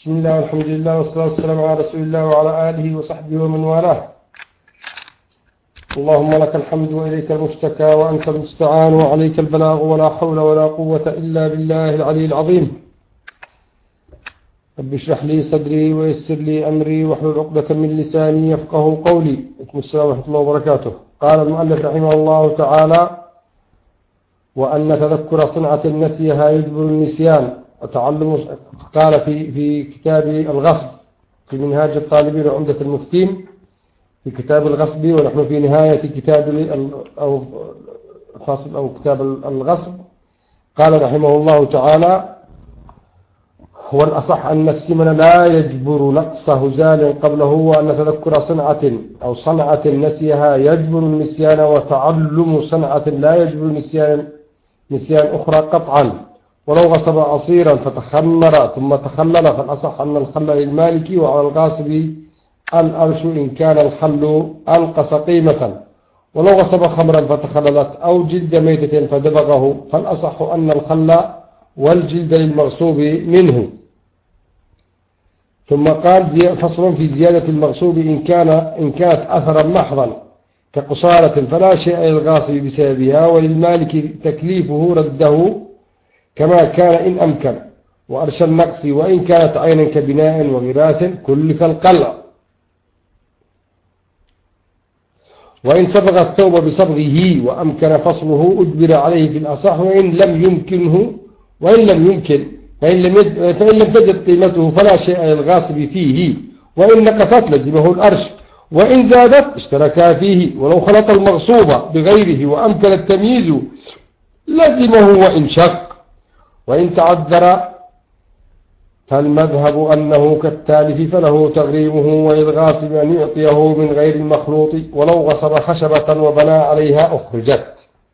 بسم الله والحمد لله والصلاة والسلام على رسول الله وعلى آله وصحبه ومن والاه. اللهم لك الحمد وإليك المشتكى وأنت المستعان وعليك البلاغ ولا حول ولا قوة إلا بالله العلي العظيم. رب اشرح لي صدري ويسر لي أمري واحلل عقدة من لساني يفقه قولي. عليكم السلام ورحمة الله وبركاته. قال المؤلف رحمه الله تعالى: وأن تذكر صنعة نسيها يجبر النسيان وتعلم. قال في كتاب الغصب في منهاج الطالبين وعمدة المفتين في كتاب الغصب، ونحن في نهاية كتاب فصل أو كتاب الغصب. قال رحمه الله تعالى: هو الأصح أن السمن لا يجبر نقص هزال قبله، وأن تذكر صنعة نسيها يجبر النسيان، وتعلم صنعة لا يجبر نسيان أخرى قطعا. ولو غصب عصيرا فتخمر ثم تخلل فالأصح أن الخل للمالك، وعلى الغاصب الأرش إن كان الخل أنقص قيمة. ولو غصب خمرا فتخللت أو جلد ميتة فدبغه فالأصح أن الخل والجلد للمغصوب منه. ثم قال: فصل في زيادة المغصوب إن كانت أثرا محضا كقصارة فلا شيء للغاصب بسببها، وللمالك تكليفه رده كما كان إن أمكن، وأرش النقص وإن كانت عينا كبناء وغراس كلف القلع. وإن صبغ الثوب بصبغه وأمكن فصله أجبر عليه في الأصح، فإن لم تجد قيمته فلا شيء للغاصب فيه، وإن نقصت لزمه الأرش، وإن زادت اشتركا فيه. ولو خلط المغصوب بغيره وأمكن التمييز لزمه وإن شق. وإن تعذر فالمذهب أنه كالتالف فله تغريمه، وللغاصب أن يعطيه من غير المخلوط. ولو غصب خشبة وبنى عليها أخرجت.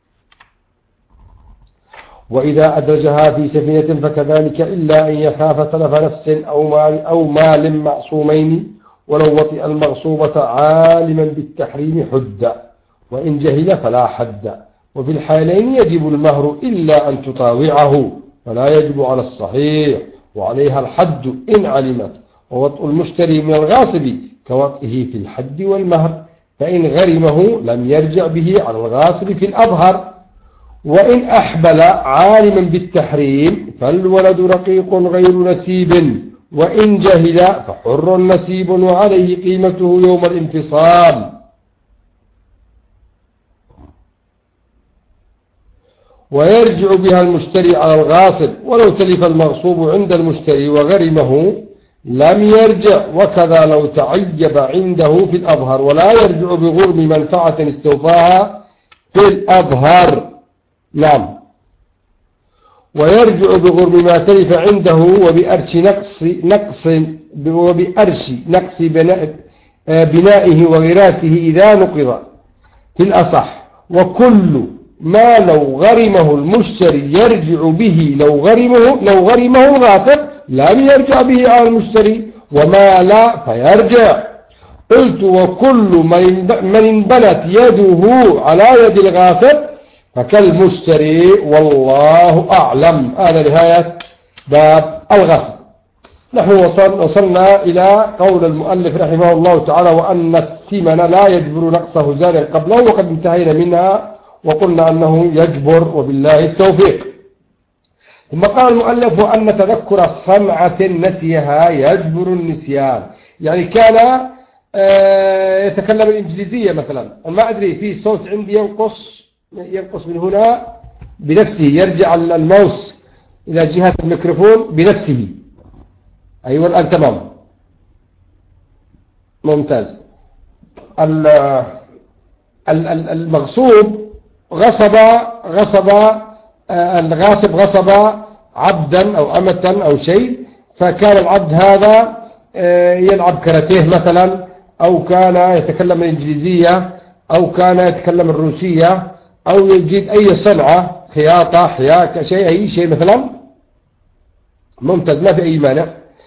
وإذا أدرجها في سفينة فكذلك، إلا أن يخاف تلف نفس أو مال معصومين. ولو وطئ المغصوبة عالما بالتحريم حد، وإن جهل فلا حد. وفي الحالين يجب المهر إلا أن تطاوعه، فلا يجب على الصحيح، وعليها الحد إن علمت. ووطء المشتري من الغاصب كوطئه في الحد والمهر، فإن غرمه لم يرجع به على الغاصب في الأظهر. وإن أحبل عالما بالتحريم فالولد رقيق غير نسيب، وإن جهل فحر نسيب وعليه قيمته يوم الانفصال. ويرجع بها المشتري على الغاصب، ولو تلف المغصوب عند المشتري وغرمه لم يرجع، وكذا لو تعيب عنده في الأظهر. ولا يرجع بغرم منفعة استوفاها في الأظهر. نعم. ويرجع بغرم ما تلف عنده وبأرش نقص بنائه وغراسه إذا نقض في الأصح. وكل ما لو غرمه المشتري يرجع به لو غرمه الغاصب لم يرجع به على المشتري، وما لا فيرجع. قلت: وكل من انبنت يده على يد الغاصب فكالمشتري، والله أعلم. هذا نهاية باب الغصب. نحن وصلنا إلى قول المؤلف رحمه الله تعالى: وأن الثمن لا يجبر نقص هزال قبله، وقد انتهينا منها وقلنا أنه يجبر، وبالله التوفيق. ثم قال المؤلف: وأن تذكر صنعة نسيها يجبر النسيان. يعني كان يتكلم الإنجليزية مثلا، ما أدري في صوت عندي ينقص من هنا بنفسه، يرجع الماوس إلى جهة الميكروفون بنفسه. أيوة الآن تمام ممتاز. المغصوب الغاصب غصب عبدا أو أمة أو شيء، فكان العبد هذا يلعب كاراتيه مثلا، أو كان يتكلم الإنجليزية، أو كان يتكلم الروسية، أو يجيد أي صنعة، خياطة، حياكة، أي شيء مثلا. ممتاز، ما في أي مانع.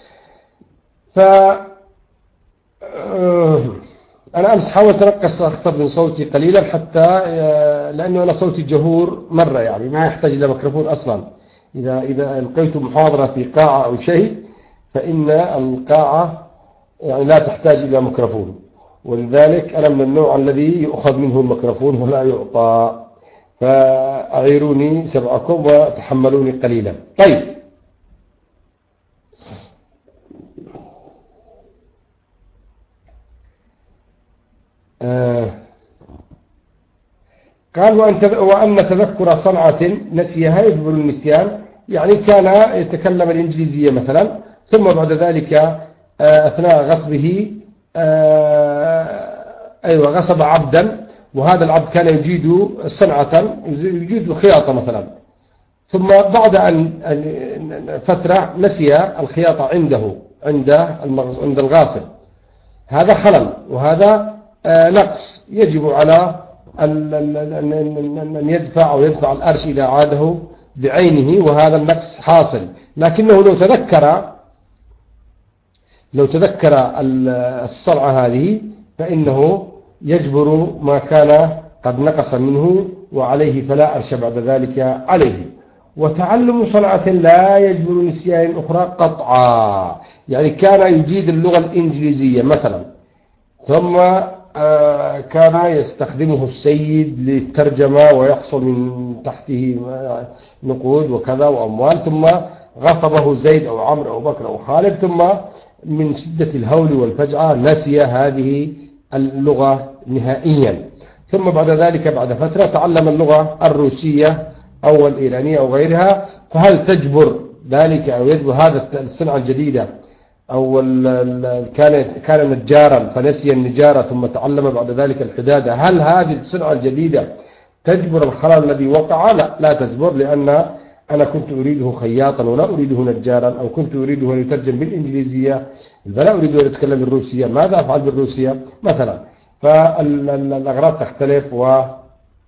أنا أمس حاولت أرقص أكثر من صوتي قليلا، حتى لأنه أنا صوتي جهور مرة، يعني ما يحتاج إلى ميكروفون أصلا. إذا ألقيت محاضرة في قاعة أو شيء فإن القاعة يعني لا تحتاج إلى ميكروفون، ولذلك أنا من النوع الذي يؤخذ منه الميكروفون ولا يعطى، فأعيروني سبعكم وتحملوني قليلا. طيب، قال وأن تذكر صنعة نسيها يجبر النسيان، يعني كان يتكلم الإنجليزية مثلا، ثم بعد ذلك أثناء غصبه غصب عبدا، وهذا العبد كان يجيد صنعة، يجيد خياطة مثلا، ثم بعد أن فترة نسي الخياطة عند الغاصب. هذا خلل، وهذا نقص يجب على أن يدفع أو يدفع الأرش إذا عاده بعينه، وهذا النقص حاصل. لكنه لو تذكر الصنعة هذه فإنه يجبر ما كان قد نقص منه وعليه، فلا أرش بعد ذلك عليه. وتعلم صنعة لا يجبر نسيان أخرى قطعا، يعني كان يجيد اللغة الإنجليزية مثلا، ثم كان يستخدمه السيد للترجمة ويحصل من تحته نقود وكذا وأموال، ثم غصبه زيد أو عمرو أو بكر أو خالد، ثم من شدة الهول والفجعة نسي هذه اللغة نهائيا. ثم بعد ذلك بعد فترة تعلم اللغة الروسية أو الإيرانية أو غيرها، فهل تجبر ذلك أو يجبر هذا الصنعة الجديدة؟ أو كان نجارا فنسي النجارة ثم تعلم بعد ذلك الحدادة، هل هذه الصنعة الجديدة تجبر الخلل الذي وقع؟ لا تجبر، لأن أنا كنت أريده خياطا ولا أريده نجارا، أو كنت أريده أن يترجم بالإنجليزية فلا أريده أن يتكلم بالروسية، ماذا أفعل بالروسية مثلا؟ فالأغراض تختلف، وعليه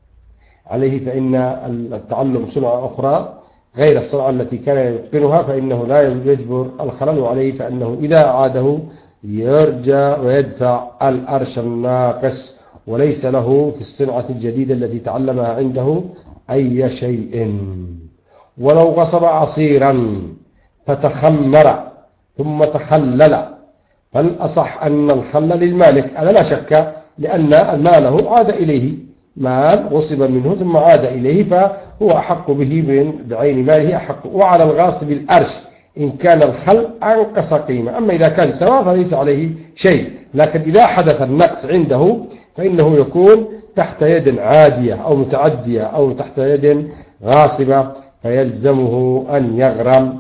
فإن التعلم صنعة أخرى غير الصنعة التي كان يتقنها فإنه لا يجبر الخلل، وعليه فإنه إذا عاده يرجع ويدفع الأرش الناقص، وليس له في الصنعة الجديدة التي تعلمها عنده أي شيء. ولو غصب عصيرا فتخمر ثم تخلل فالأصح أن الخل للمالك، هذا لا شك، لأن ماله عاد إليه، مال غصب منه ثم عاد إليه فهو أحق به بعين ماله أحق. وعلى الغاصب الأرش إن كان الخل أنقص قيمة، أما إذا كان سواء فليس عليه شيء، لكن إذا حدث النقص عنده فإنه يكون تحت يد عادية أو متعدية أو تحت يد غاصبة، فيلزمه أن يغرم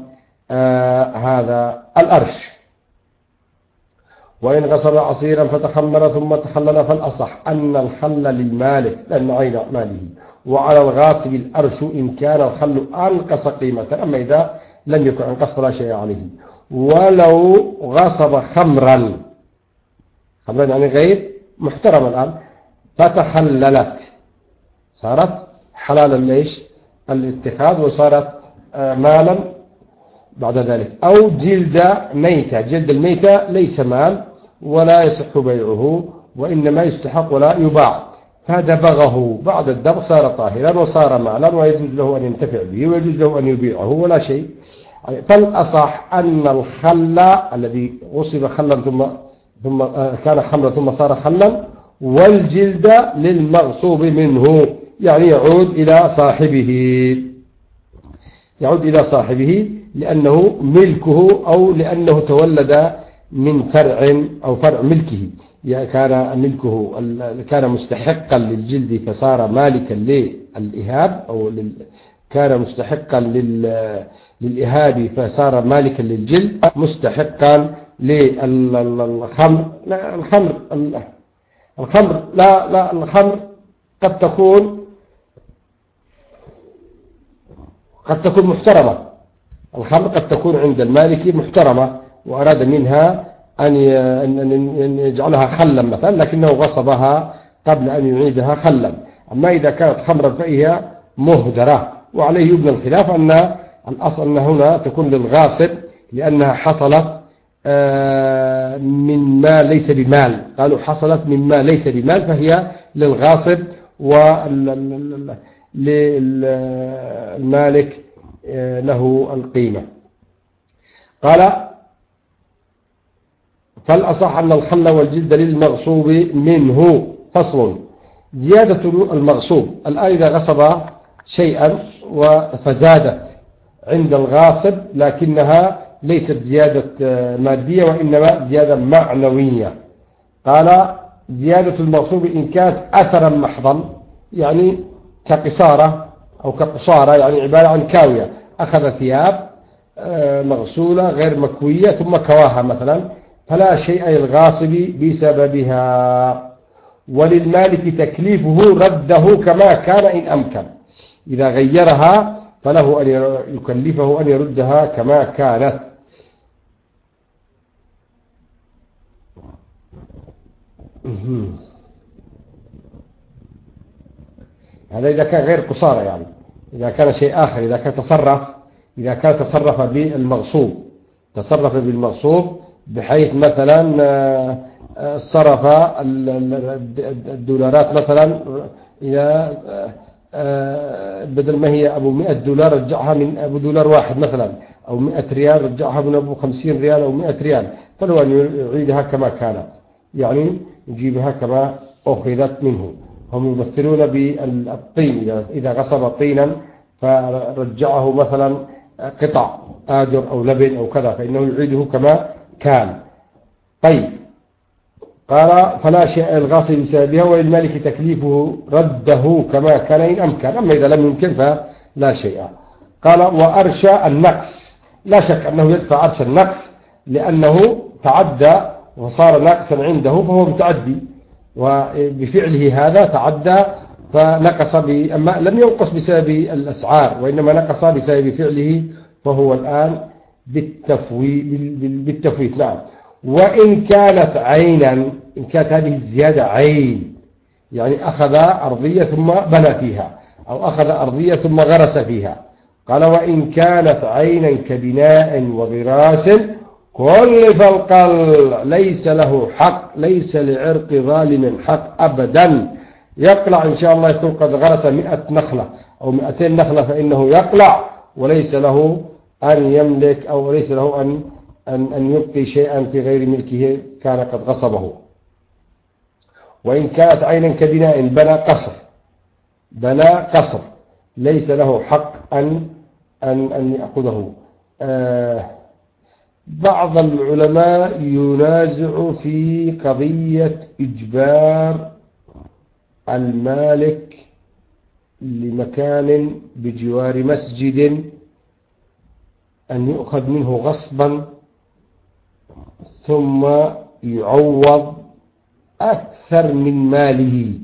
هذا الأرش. وإن غصب عصيرا فتخمر ثم تخلل فالأصح أن الخل للمالك لأن عين ماله، وعلى الغاصب الأرش إن كان الخل أنقص قيمة، أما إذا لم يكن أنقص فلا شيء عليه. ولو غصب خمرا يعني غير محترم الآن، فتخللت صارت حلالا ليش الاتخاذ، وصارت مالا بعد ذلك. أو جلد ميتة، جلد الميتة ليس مال ولا يصح بيعه، وإنما يستحق ولا يباع، فدبغه بعد الدبغ صار طاهرا وصار مالا، ويجوز له أن ينتفع به ويجوز له أن يبيعه ولا شيء. فالأصح أن الخل الذي غصب خلا ثم كان خمرا ثم صار خلا، والجلد للمغصوب منه، يعني يعود إلى صاحبه لأنه ملكه، أو لأنه تولد من فرع أو فرع ملكه، كان ملكه كان مستحقا للجلد فصار مالكا للإهاب، أو كان مستحقا للإهاب فصار مالكا للجلد، مستحقا للخمر. لا الخمر قد تكون محترمة، الخمر قد تكون عند المالك محترمة وأراد منها أن يجعلها خلا مثلا، لكنه غصبها قبل أن يعيدها خلا. أما إذا كانت خمرا فهي مهدرة، وعليه يبنى الخلاف أن الأصل أن هنا تكون للغاصب لأنها حصلت من ما ليس بمال، قالوا حصلت من ما ليس بمال فهي للغاصب، وللمالك له القيمة. قال فالأصح أن الخل والجلد للمغصوب منه. فصل. زيادة المغصوب. الآن إذا غصب شيئا فزادت عند الغاصب، لكنها ليست زيادة مادية وإنما زيادة معنوية. قال زيادة المغصوب إن كانت أثرا محضا، يعني كقصارة أو كقصارة، يعني عبارة عن كاوية، أخذ ثياب مغسولة غير مكوية ثم كواها مثلا، فلا شيء للغاصب بسببها. وللمالك تكليفه رده كما كان إن أمكن. إذا غيرها فله أن يكلفه أن يردها كما كانت. هذا إذا كان غير قصارى، يعني إذا كان شيء آخر، إذا كان تصرف بالمغصوب بحيث مثلا صرف الدولارات مثلا إلى بدل ما هي أبو 100 دولار رجعها من أبو دولار واحد مثلا، أو 100 ريال رجعها من أبو 50 ريال أو 100 ريال، فلو أن يعيدها كما كانت، يعني يجيبها كما أخذت منه. هم يمثلون بالطين، إذا غصب طينا فرجعه مثلا قطع آجر أو لبن أو كذا، فإنه يعيده كما كان. طيب، قال فلا شيء الغاصب بسببها، وللمالك تكليفه رده كما كان إن أمكن، أما إذا لم يمكن فلا شيء. قال وأرشى النقص. لا شك أنه يدفع أرشى النقص لأنه تعدى وصار ناقصا عنده، فهو متعدي، وبفعله هذا تعدى فنقص أما لم ينقص بسبب الأسعار، وإنما نقص بسبب فعله، فهو الآن بالتفويت. نعم. وإن كانت عينا، إن كانت هذه الزيادة عين، يعني أخذ أرضية ثم بنى فيها، أو أخذ أرضية ظ غرس فيها. قال وإن كانت عينا كبناء وغراس كلف القلع، ليس له حق، ليس لعرق ظالم حق أبدا. يقلع إن شاء الله، يكون قد غرس 100 نخلة أو 200 نخلة فإنه يقلع، وليس له أن يملك، أو ليس له أن يبقي شيئا في غير ملكه كان قد غصبه. وإن كانت عينا كبناء، بنى قصر، ليس له حق أن يأخذه. بعض العلماء ينازع في قضية إجبار المالك لمكان بجوار مسجد أن يؤخذ منه غصبا ثم يعوض أكثر من ماله.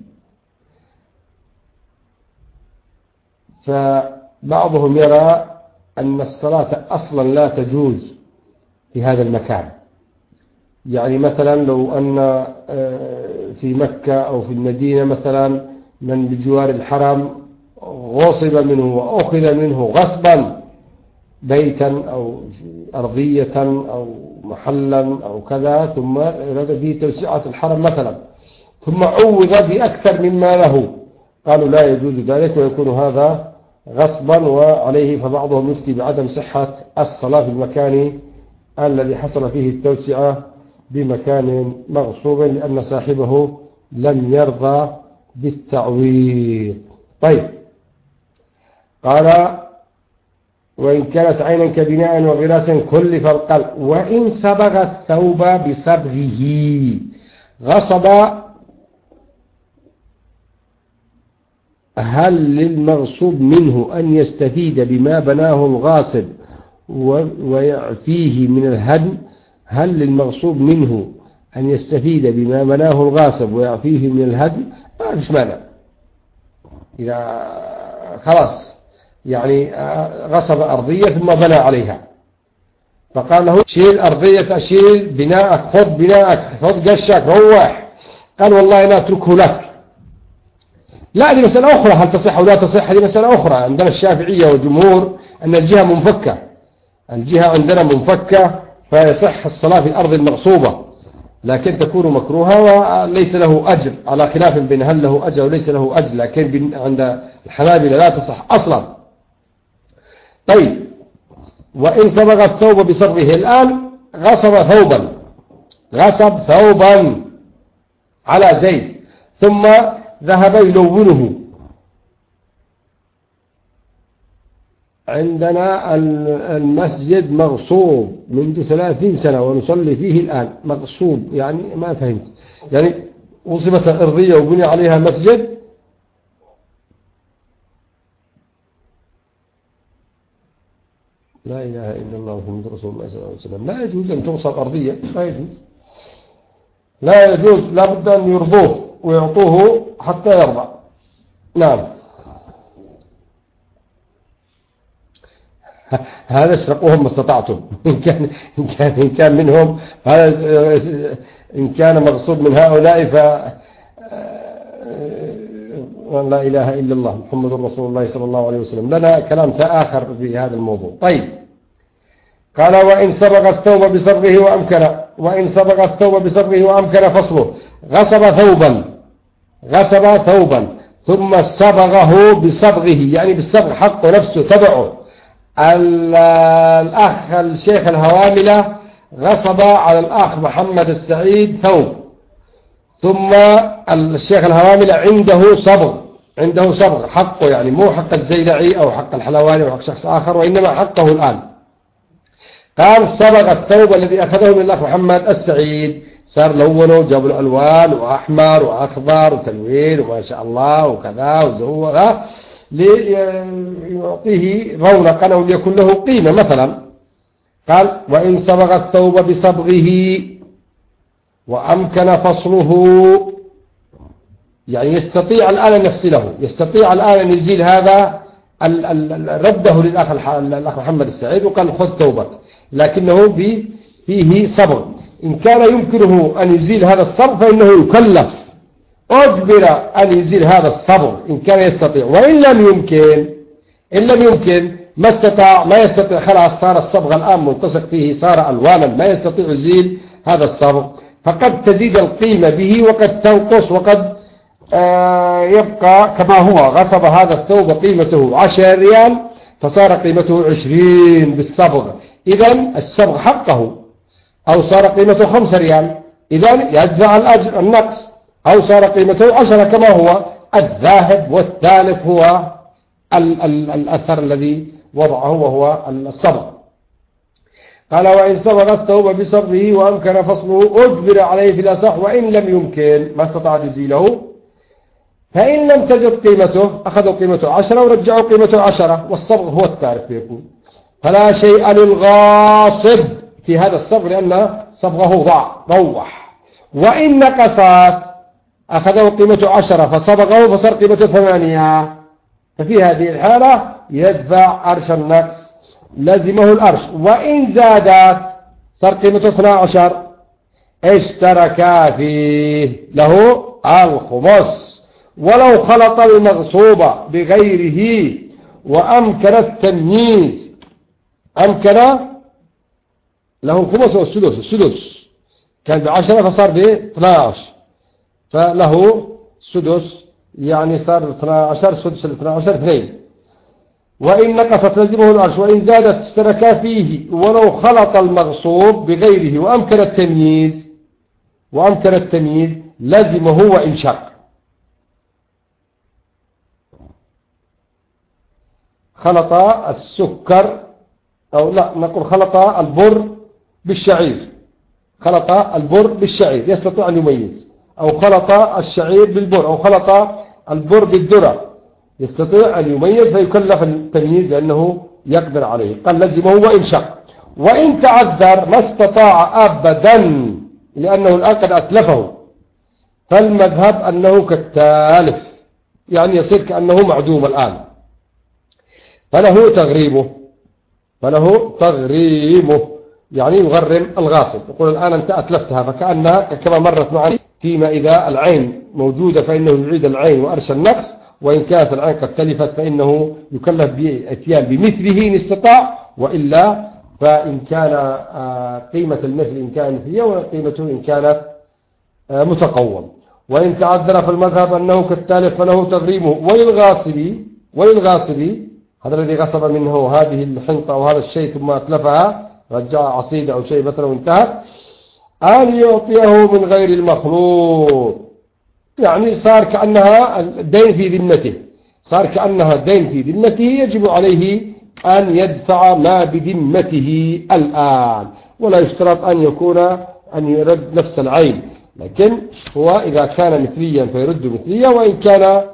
فبعضهم يرى أن الصلاة أصلا لا تجوز في هذا المكان. يعني مثلا لو أن في مكة أو في المدينة مثلا من بجوار الحرم غصب منه وأخذ منه غصبا بيتا أو أرضية أو محلا أو كذا، ثم أراد فيه توسعة الحرم مثلا، ثم عوض بأكثر مما له، قالوا لا يجوز ذلك ويكون هذا غصبا وعليه. فبعضهم يفتي بعدم صحة الصلاة في المكان الذي حصل فيه التوسعة بمكان مغصوب، لأن صاحبه لم يرضى بالتعويض. طيب، قال وإن كانت عينا كبناء وغراس كلف القلع. وإن صبغ الثوب بصبغه، غصب، هل للمغصوب منه أن يستفيد بما بناه الغاصب ويعفيه من الهدم؟ هل للمغصوب منه أن يستفيد بما بناه الغاصب ويعفيه من الهدم؟ ما فيش مانع. إذا خلاص يعني غصب أرضية ثم بنى عليها، فقال له شيل أرضية، شيل بناءك، خذ بناءك، خذ قشك، روح. قال والله أنا أتركه لك. لا، هذه مسألة أخرى، هل تصح أو لا تصح هذه مسألة أخرى. عندنا الشافعية والجمهور أن الجهة منفكة، الجهة عندنا منفكة، فيصح الصلاة في الأرض المغصوبة، لكن تكون مكروهة وليس له أجر، على خلاف بين هل له أجر وليس له أجر، لكن عند الحنابلة لا تصح أصلا. طيب، وإن صبغ الثوب بصبغه، الآن غصب ثوبا، غصب ثوبا على زيد ثم ذهب يلونه. عندنا المسجد مغصوب منذ 30 سنة ونصلي فيه الآن. مغصوب يعني ما فهمت، يعني وصفت أرضية وبني عليها مسجد؟ لا إله إلا الله محمد رسول الله صلى الله عليه وسلم. لا يجوز أن توصف أرضية، لا يجوز، لا يجوز، لا بد أن يرضوه ويعطوه حتى يرضى. نعم. هذا اشرقوهم ما استطعتم. إن كان منهم هذا، إن كان مقصود من هؤلاء ف لا إله إلا الله محمد رسول الله صلى الله عليه وسلم. لنا كلام آخر في هذا الموضوع. طيب، قال وإن صبغ الثوب بصبغه وأمكن، وإن صبغ الثوب بصبغه وأمكن فصله. غصب ثوبا ثم صبغه بصبغه، يعني بالصبغ حقه نفسه تبعه. الأخ الشيخ الهواملة غصب على الأخ محمد السعيد ثوب، ثم الشيخ الهواملة عنده صبغ حقه، يعني مو حق الزيلعي أو حق الحلواني أو حق شخص آخر، وإنما حقه الآن. قال صبغ الثوب الذي أخذه من الأخ محمد السعيد، صار لونه وجاب له ألوان وأحمر وأخضر وتلوين وما شاء الله وكذا وزوغ ليعطيه رونقا أو ليكن له قيمة مثلا. قال وإن صبغ الثوب بصبغه وأمكن فصله، يعني يستطيع الآن أن يفصله، يستطيع الآن أن يزيل هذا رده للأخ محمد السعيد وقال خذ ثوبك، لكنه فيه صبغ. إن كان يمكنه أن يزيل هذا الصبغ فإنه يكلف، أجبر أن يزيل هذا الصبغ إن كان يستطيع. وإن لم يمكن ما يستطيع، خلاص صار الصبغ الآن ملتصق فيه، صار ألوانا، ما يستطيع يزيل هذا الصبغ، فقد تزيد القيمة به وقد تنقص وقد يبقى كما هو. غصب هذا الثوب قيمته 10 ريال فصار قيمته 20 بالصبغ، إذن الصبغ حقه. أو صار قيمته 5 ريال، إذن يدفع الأجر النقص. أو صار قيمته 10 كما هو. الذاهب والتالف هو الأثر الذي وضعه وهو الصبغ. قال وإن صبغ الثوب بصبغه وأمكن فصله أجبر عليه في الأصح، وإن لم يمكن ما استطاع يزيله. فإن لم تزد قيمته أخذوا قيمته 10 ورجعوا قيمته 10، والصبغ هو التارك يكون. فلا شيء للغاصب في هذا الصبغ لأن صبغه روح. وإن نقصت أخذوا قيمته 10 فصبغه فصار قيمته 8، ففي هذه الحالة يدفع أرش النقص، لزمه الأرش. وإن زادت صار قيمته 12 اشتركا فيه، له الخمس. ولو خلط المغصوب بغيره وأمكن التمييز، أمكن له الخمس والسدس، كان ب10 فصار ب12 فله سدس، يعني صار 12 سدس 12 2. وإن نقصت لزمه الأرش، وإن زادت اشتركا فيه. ولو خلط المغصوب بغيره وأمكن التمييز لزمه وإن شق. خلط السكر، أو لا نقول خلط البر بالشعير، يستطيع أن يميز. أو خلط الشعير بالبر، أو خلط البر بالذرة، يستطيع أن يميز فيكلف التمييز لأنه يقدر عليه. قال لزمه وإن شق. وإن تعذر ما استطاع أبدا لأنه الآن قد أتلفه، فالمذهب أنه كالتالف، يعني يصير كأنه معدوم الآن، فله تغريمه، يعني يغرم الغاصب. يقول الآن أنت أتلفتها، فكأنها كما مرت معنا فيما إذا العين موجودة فإنه يعيد العين وأرش النقص، وإن كانت العين قد تلفت فإنه يكلف بإتيان بمثله إن استطاع، وإلا فإن كان قيمة المثل إن كانت مثلية وقيمته إن كانت متقوم. وإن تعذر في المذهب أنه كالتالف فله تغريمه. وللغاصب هذا الذي غصب منه هذه الحنطة أو هذا الشيء ثم أتلفها، رجع عصيدة أو شيء مثلا وانتهت، أن يعطيه من غير المخلوط، يعني صار كأنها الدين في ذمته، صار كأنها الدين في ذمته، يجب عليه أن يدفع ما بذمته الآن، ولا يشترط أن يرد نفس العين، لكن هو إذا كان مثليا فيرد مثليا، وإن كان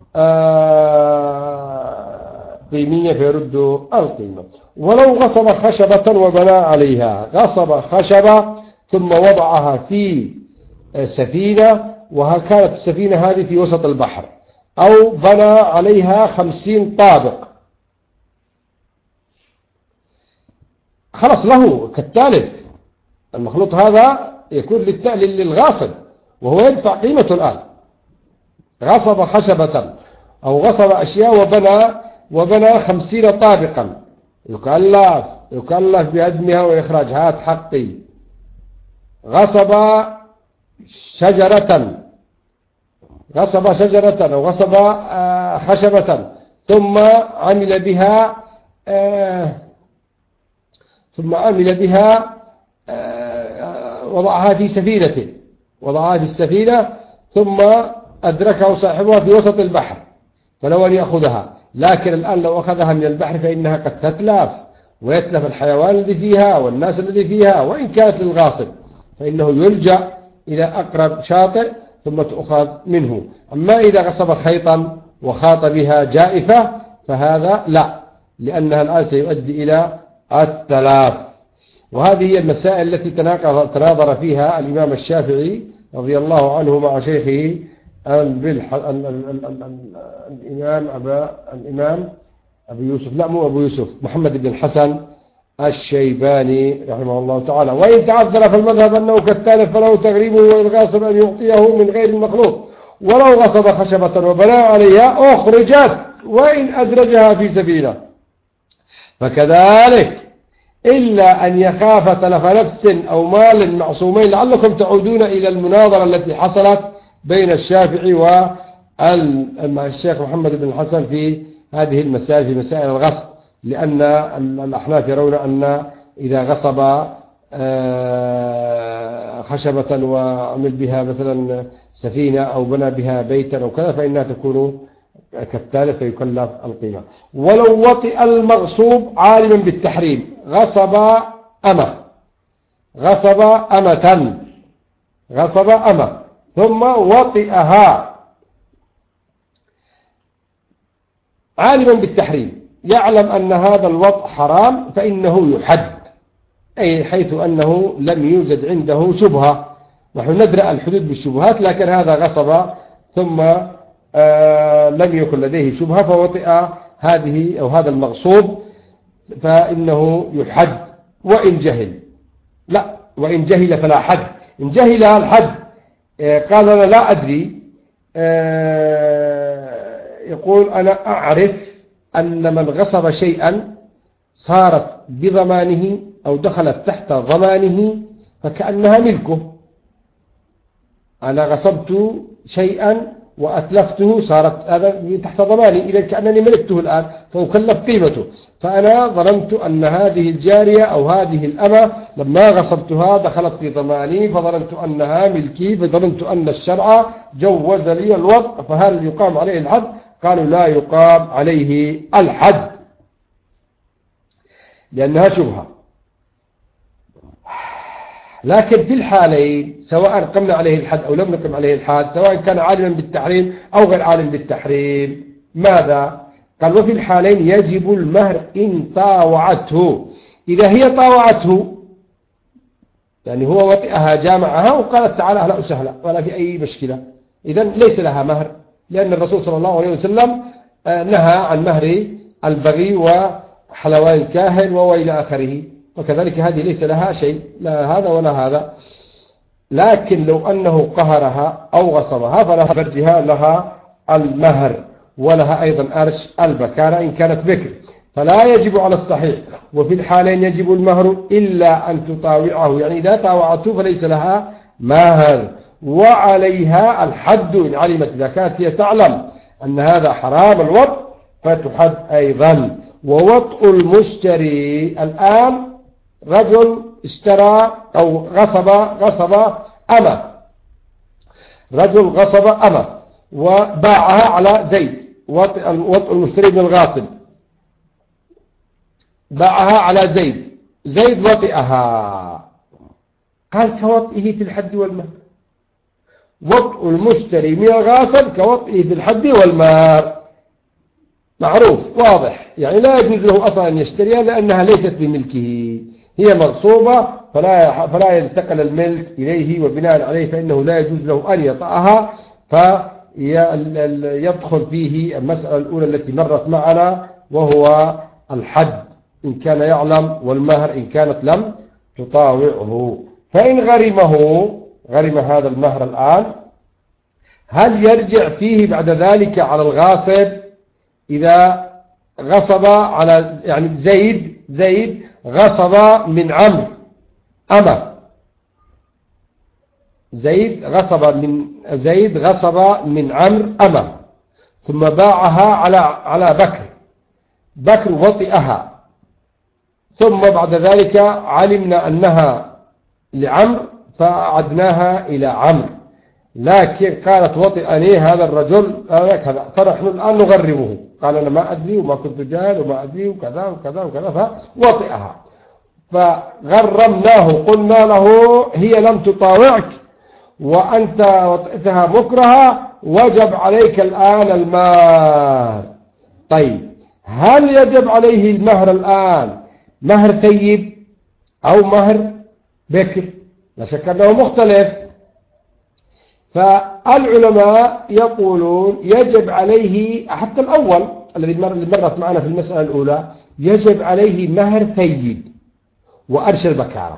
قيمية فيرد القيمة. ولو غصب خشبة وبنى عليها، غصب خشبة ثم وضعها في سفينة، وكانت السفينة هذه في وسط البحر، أو بنى عليها 50 طابق، خلص له كالتالف، المخلوط هذا يكون للغاصب وهو يدفع قيمته الآن. غصب خشبة أو غصب أشياء وبنى 50 طابقا، يكلف بهدمها وإخراجها، هات حقي. غصب شجرة أو غصب خشبة ثم عمل بها وضعها في السفينة ثم أدركه صاحبها في وسط البحر، فلو أن يأخذها، لكن الآن لو أخذها من البحر فإنها قد تتلف، ويتلف الحيوان الذي فيها والناس الذي فيها، وإن كانت للغاصب فإنه يلجأ إلى أقرب شاطئ ثم تؤخذ منه. أما إذا غصب خيطا وخاط بها جائفة فهذا لا، لأنها الآن سيؤدي إلى التلاف. وهذه هي المسائل التي تناظر فيها الإمام الشافعي رضي الله عنه مع شيخه الإمام أبو يوسف، لا مو أبو يوسف، محمد بن الحسن الشيباني رحمه الله تعالى. وإن تعذر في المذهب أنه كالتالف فله تغريبه والغاصب أن يعطيه من غير المخلوط. ولو غصب خشبة وبنى عليها أخرجت وإن أدرجها في سبيله، فكذلك إلا أن يخاف تلف نفس أو مال معصومين. لعلكم تعودون إلى المناظرة التي حصلت بين الشافعي والشيخ محمد بن الحسن في هذه المسائل، في مسائل الغصب، لأن الأحناف يرون أن إذا غصب خشبة وعمل بها مثلا سفينة أو بنى بها بيتا أو كذا فإنها تكون كالتالف فيكلف القيمة. ولو وطئ المغصوب عالما بالتحريم، غصب أمة ثم وطئها عالما بالتحريم، يعلم أن هذا الوطء حرام، فإنه يحد، أي حيث أنه لم يوجد عنده شبهة. نحن ندرأ الحدود بالشبهات، لكن هذا غصب ثم لم يكن لديه شبهة فوطئ هذه أو هذا المغصوب، فإنه يحد. وإن جهل فلا حد. إن جهل الحد قال أنا لا أدري، يقول أنا أعرف أن من غصب شيئا صارت بضمانه أو دخلت تحت ضمانه فكأنها ملكه. أنا غصبت شيئا وأتلفته، صارت هذا تحت ضماني، إذا كأنني ملكته الآن فأكلف قيمته. فأنا ظننت أن هذه الجارية أو هذه الأمة لما غصبتها دخلت في ضماني، فظننت أنها ملكي، فظننت أن الشرع جوز لي الوضع، فهل يقام عليه الحد؟ قالوا لا يقام عليه الحد لأنها شبهة. لكن في الحالين سواء قمنا عليه الحد أو لم نقم عليه الحد، سواء كان عالما بالتحريم أو غير عالم بالتحريم، ماذا؟ قال وفي الحالين يجب المهر إن طاوعته. إذا هي طاوعته، يعني هو وطئها جامعها وقالت تعالى أهلا وسهلا ولا في أي مشكلة، إذن ليس لها مهر، لأن الرسول صلى الله عليه وسلم نهى عن مهر البغي وحلوان الكاهن وإلى آخره، وكذلك هذه ليس لها شيء، لا هذا ولا هذا. لكن لو أنه قهرها أو غصبها فلها برجها لها المهر، ولها أيضا أرش البكارة إن كانت بكر، فلا يجب على الصحيح. وفي الحالين يجب المهر إلا أن تطاوعه، يعني إذا طاوعته فليس لها مهر، وعليها الحد إن علمت، إذا كانت هي تعلم أن هذا حرام الوطء فتحد أيضا. ووطء المشتري، الآن رجل اشترى أو غصب أمة، رجل غصب أمة وباعها على زيد، وطء المشتري من الغاصب، باعها على زيد، زيد وطئها، قال كوطئه في الحد والمهر، وطء المشتري من الغاصب كوطئه في الحد والمهر، معروف واضح، يعني لا يجوز له أصلا أن يشتريها لأنها ليست بملكه، هي مغصوبة، فلا ينتقل الملك إليه، وبناء عليه فإنه لا يجوز له أن يطأها، فيدخل فيه المسألة الأولى التي مرت معنا، وهو الحد إن كان يعلم، والمهر إن كانت لم تطاوعه. فإن غرم هذا المهر الآن، هل يرجع فيه بعد ذلك على الغاصب إذا غصب على، يعني زيد غصب من عمرو أما، زيد غصب من عمرو أما، ثم باعها على بكر وطئها، ثم بعد ذلك علمنا أنها لعمرو فأعدناها إلى عمرو، لكن قالت وطئني هذا الرجل كذا، فنحن الآن نغرمه، قال أنا ما أدري وما كنت جاهل وما أدري وكذا وكذا وكذا، فوطئها، فغرمناه، قلنا له هي لم تطاوعك وأنت وطئتها مكرها، وجب عليك الآن المهر. طيب هل يجب عليه المهر الآن مهر ثيب أو مهر بكر؟ لا شك أنه مختلف. فالعلماء يقولون يجب عليه حتى الأول الذي مرت معنا في المسألة الأولى، يجب عليه مهر ثيب وأرش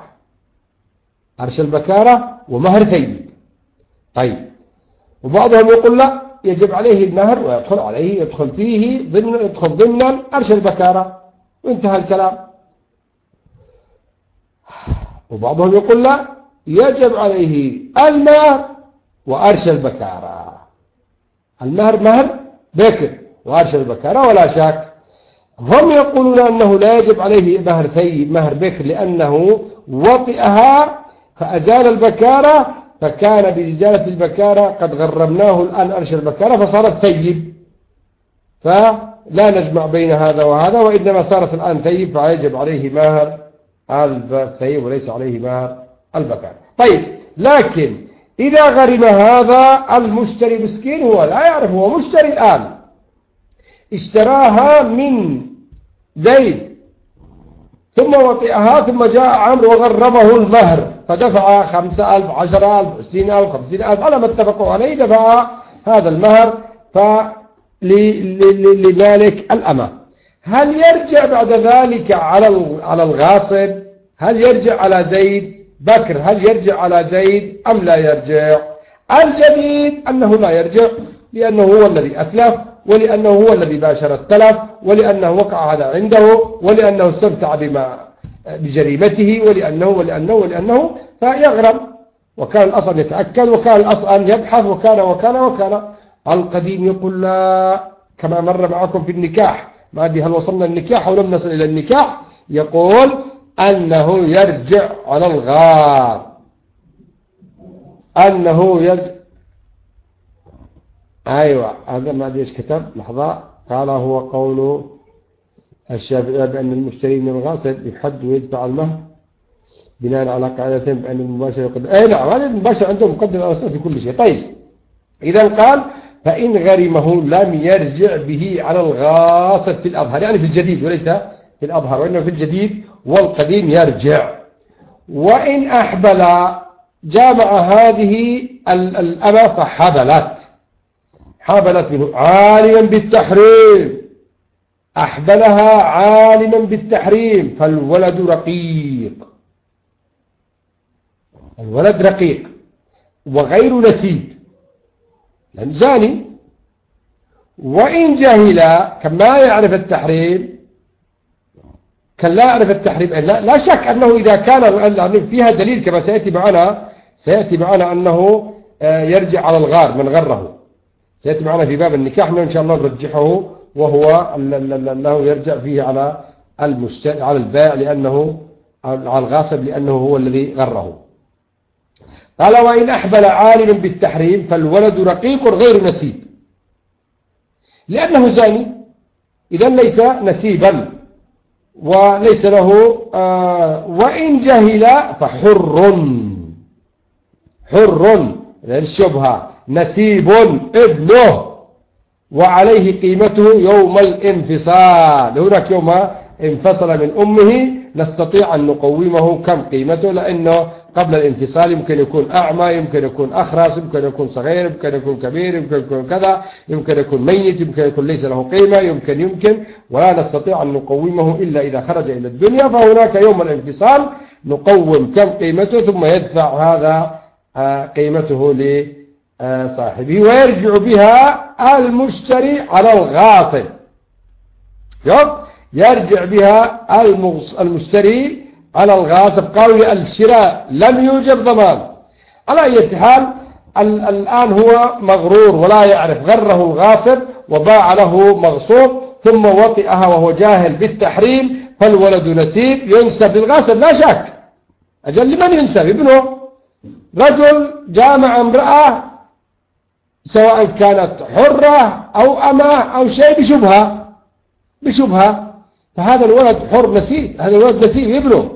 البكارة ومهر ثيب. طيب وبعضهم يقول لا، يجب عليه المهر يدخل فيه ضمن أرش البكارة، وانتهى الكلام. وبعضهم يقول لا، يجب عليه المهر وأرش البكارة، المهر مهر بكر وأرش البكارة ولا شك. هم يقولون أنه لا يجب عليه مهر ثيب مهر بكر لأنه وطئها فأزال البكارة، فكان بإزالة البكارة قد غرمناه الآن أرش البكارة فصارت ثيب، فلا نجمع بين هذا وهذا، وإنما صارت الآن ثيب، فيجب عليه مهر الثيب وليس عليه مهر البكارة. طيب لكن إذا غرم هذا المشتري مسكين، هو لا يعرف، هو مشتري الآن، اشتراها من زيد ثم وطئها، ثم جاء عمرو وغرمه المهر فدفع 5,000 10,000 20,000 50,000 على ما اتفقوا عليه، دفع هذا المهر لمالك الأمة. هل يرجع بعد ذلك على الغاصب؟ هل يرجع على زيد بكر؟ هل يرجع على زيد أم لا يرجع؟ الجديد أنه لا يرجع، لأنه هو الذي أتلف، ولأنه هو الذي باشر التلف، ولأنه وقع هذا عنده، ولأنه استمتع بجريمته، ولأنه فيغرم. وكان الأصل يتأكد، وكان الأصل يبحث، وكان القديم يقول لا، كما مر معكم في النكاح، ما أدري هل وصلنا النكاح أو لم نصل إلى النكاح، يقول أنه يرجع على الغار، أنه يرجع. أيوة هذا ما أدري إيش كتب، لحظة، قال هو قول الشافعي بأن المشتري من الغاصب يحد ويدفع المهر بناء على قاعدتين بأن المباشر يقدم. أي نعم، هذا المباشر عندهم مقدم الأصل في كل شيء. طيب إذا قال فإن غرمه لم يرجع به على الغاصب في الأظهر، يعني في الجديد وليس في الأظهر، وإنه في الجديد، والقديم يرجع. وإن أحبل جامع هذه الأمة حبلت منه عالما بالتحريم، أحبلها عالما بالتحريم، فالولد رقيق، الولد رقيق وغير نسيب لأن زاني. وإن جهل كما يعرف التحريم، كان لا يعرف التحريم، لا شك أنه إذا كان فيها دليل كما سيأتي معنا أنه يرجع على الغار من غره، سيأتي معنا في باب النكاح إن شاء الله نرجحه، وهو أنه يرجع فيه على البائع، لأنه على الغاصب لأنه هو الذي غره. قال وإن أحبل عالم بالتحريم فالولد رقيق غير نسيب لأنه زاني، إذن ليس نسيبا وليس له وإن جهل فحر الشبهة نسيب ابنه وعليه قيمته يوم الانفصال. هناك يوم انفصل من أمه نستطيع أن نقومه كم قيمته، لأنه قبل الانفصال يمكن يكون أعمى، يمكن يكون أخرس، يمكن يكون صغير، يمكن يكون كبير، يمكن يكون كذا، يمكن يكون ميت، يمكن يكون ليس له قيمة، يمكن ولا نستطيع أن نقومه إلا إذا خرج إلى الدنيا. فهناك يوم الانفصال نقوم كم قيمته ثم يدفع هذا قيمته لصاحبه ويرجع بها المشتري على الغاصب. يرجع بها المشتري على الغاصب. قالوا الشراء لم يوجب ضمان. على أي حال الآن هو مغرور ولا يعرف، غره الغاصب وباع له مغصوب ثم وطئها وهو جاهل بالتحريم، فالولد نسيب ينسب للغاصب لا شك. أجل لمن ينسب؟ ابنه. رجل جامع امرأة سواء كانت حرة أو أمة أو شيء بشبهة، فهذا الولد حر نسيب، هذا الولد نسيب ابنه.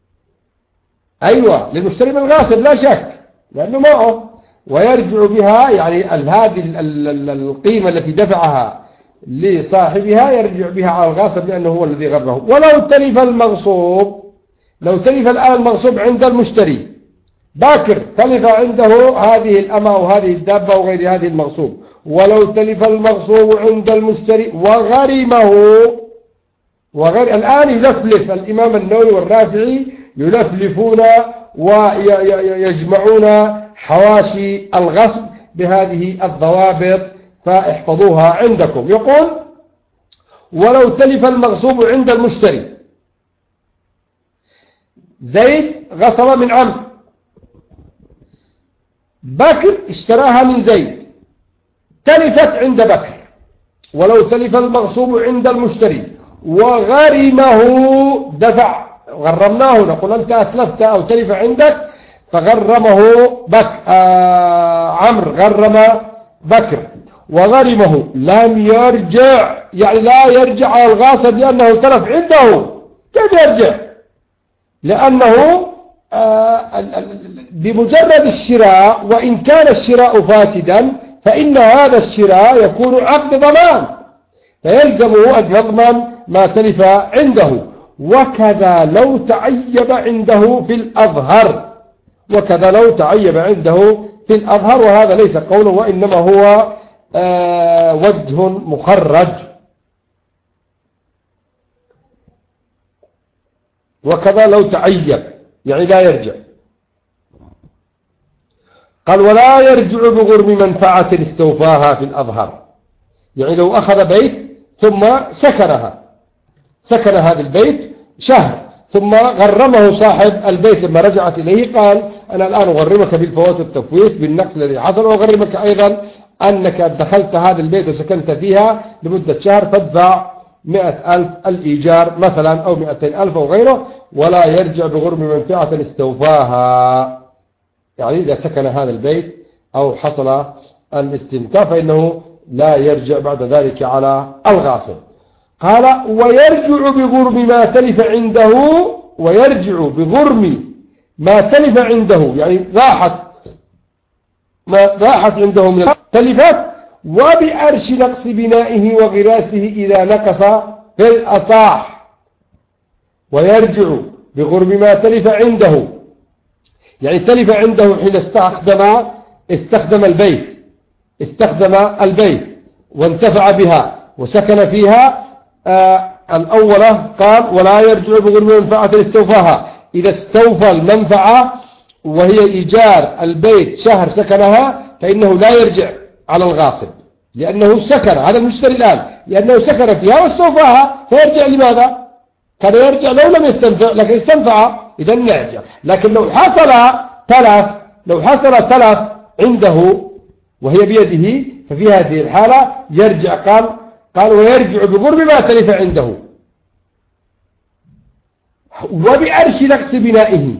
أيوة للمشتري من الغاصب لا شك لأنه معه، ويرجع بها يعني هذه القيمة التي دفعها لصاحبها يرجع بها على الغاصب لأنه هو الذي غره. ولو تلف المغصوب، لو تلف الآن المغصوب عند المشتري باكر، تلف عنده هذه الأمة أو هذه الدابة وغير هذه المغصوب، ولو تلف المغصوب عند المشتري وغرمه الآن يلفلف الإمام النووي والرافعي يلفلفون ويجمعون حواشي الغصب بهذه الضوابط فاحفظوها عندكم. يقول ولو تلف المغصوب عند المشتري، زيد غصب من عمرو، بكر اشتراها من زيد، تلفت عند بكر. ولو تلف المغصوب عند المشتري وغرمه، غرمناه، نقول أنت أتلفت أو تلف عندك فغرمه عمرو غرم بكر وغرمه، لم يرجع، يعني لا يرجع على الغاصب لأنه تلف عنده. كيف يرجع؟ لأنه بمجرد الشراء وإن كان الشراء فاسدا فإن هذا الشراء يكون عقد ضمان، فيلزمه أن يضمن ما تلف عنده. وكذا لو تعيب عنده في الأظهر، وكذا لو تعيب عنده في الأظهر، وهذا ليس قوله وإنما هو وجه مخرج. وكذا لو تعيب يعني لا يرجع. قال ولا يرجع بغرم منفعة استوفاها في الأظهر، يعني لو أخذ بيت ثم سكن هذا البيت شهر ثم غرمه صاحب البيت لما رجعت إليه، قال أنا الآن أغرمك بالفوات والتفويت بالنقص الذي حصل، وأغرمك أيضا أنك دخلت هذا البيت وسكنت فيها لمدة شهر فادفع 100,000 الإيجار مثلا أو 200,000 أو غيره، ولا يرجع بغرم منفعة استوفاها. يعني إذا سكن هذا البيت أو حصل الاستمتاع فإنه لا يرجع بعد ذلك على الغاصب. قال ويرجع بغرم ما تلف عنده، ويرجع بغرم ما تلف عنده، يعني راحت عنده من التلفات، وبأرش نقص بنائه وغراسه إذا نقص في الأصح. ويرجع بغرم ما تلف عنده، يعني تلف عنده حين استخدم البيت وانتفع بها وسكن فيها. الأولى قال ولا يرجع بغرم منفعة استوفاها، إذا استوفى المنفعة وهي إيجار البيت شهر سكنها فإنه لا يرجع على الغاصب لأنه سكن، هذا المشتري الآن لأنه سكن فيها واستوفاها، فيرجع لماذا؟ كان يرجع لو لم يستنفع، لكن استنفع إذن يرجع. لكن لو حصل تلف عنده وهي بيده ففي هذه الحالة يرجع. قال ويرجع بغرم ما تلف عنده. وبأرش نقص بنائه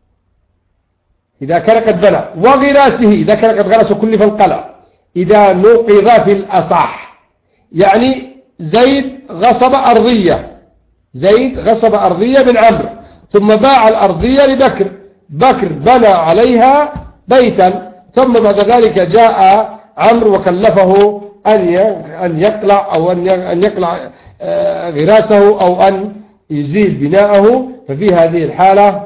إذا كان قد بنى، وغراسه إذا كان قد غرس كلف القلع، إذا نقض في الأصح. يعني زيد غصب أرضية، زيد غصب أرضية من عمرو ثم باع الأرضية لبكر، بكر بنى عليها بيتا، ثم بعد ذلك جاء عمرو وكلفه أن يقلع أو أن يقلع غراسه أو أن يزيل بناءه، ففي هذه الحالة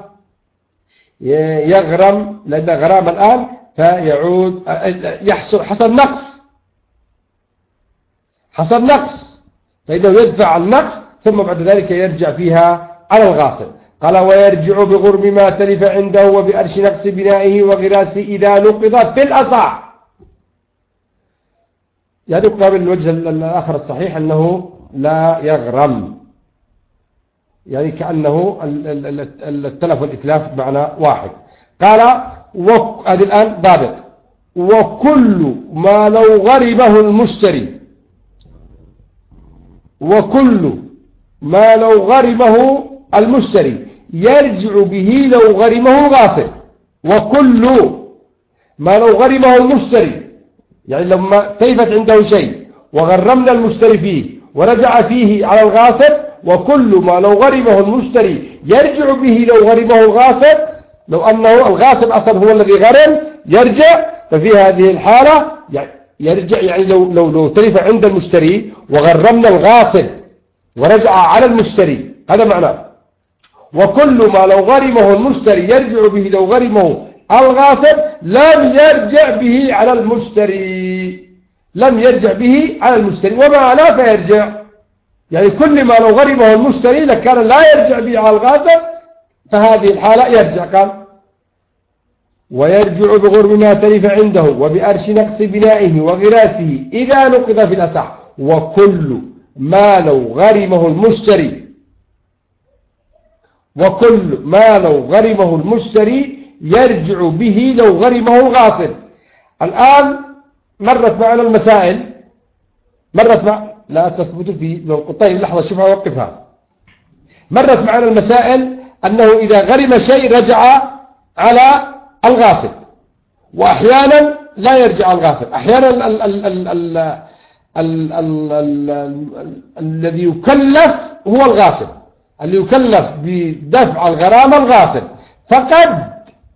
يغرم، لأن غرام الآن فيعود حصل نقص فإنه يدفع النقص ثم بعد ذلك يرجع فيها على الغاصب. قال ويرجع بغرم ما تلف عنده وبأرش نقص بنائه وغراسه إذا نقض في الأصح. يعني قابل الوجه الآخر الصحيح أنه لا يغرم، يعني كأنه التلف والإتلاف بمعنى واحد. قال هذه الآن ضابط: وكل ما لو غرمه المشتري، وكل ما لو غرمه المشتري يرجع به لو غرمه الغاصب. وكل ما لو غرمه المشتري، يعني لما تلفت عنده شيء وغرمنا المشتري فيه ورجع فيه على الغاصب، وكل ما لو غرمه المشتري يرجع به لو غرمه الغاصب، لو أنه الغاصب أصلا هو الذي غرم يرجع، ففي هذه الحالة يرجع. يعني لو تلف عند المشتري وغرمنا الغاصب ورجع على المشتري، هذا معناه. وكل ما لو غرمه المشتري يرجع به لو غرمه الغاصب لم يرجع به على المشتري، لم يرجع به على المشتري. وما لا فيرجع، يعني كل ما لو غرمه المشتري لكان لا يرجع به على الغاصب، فهذه الحالة يرجع. قال ويرجع بغرم ما تلف عنده وبأرش نقص بنائه وغراسه إذا نقض في الأصح. وكل ما لو غرمه المشتري، وكل ما لو غرمه المشتري يرجع به لو غرمه الغاصب. الآن مرت معنا المسائل، لا تثبت في طيب لحظة شوفها وقفها. مرت معنا المسائل أنه إذا غرم شيء رجع على الغاصب، وأحيانا لا يرجع على الغاصب. أحيانا الذي يكلف هو الغاصب، اللي يكلف بدفع الغرامة الغاصب، فقد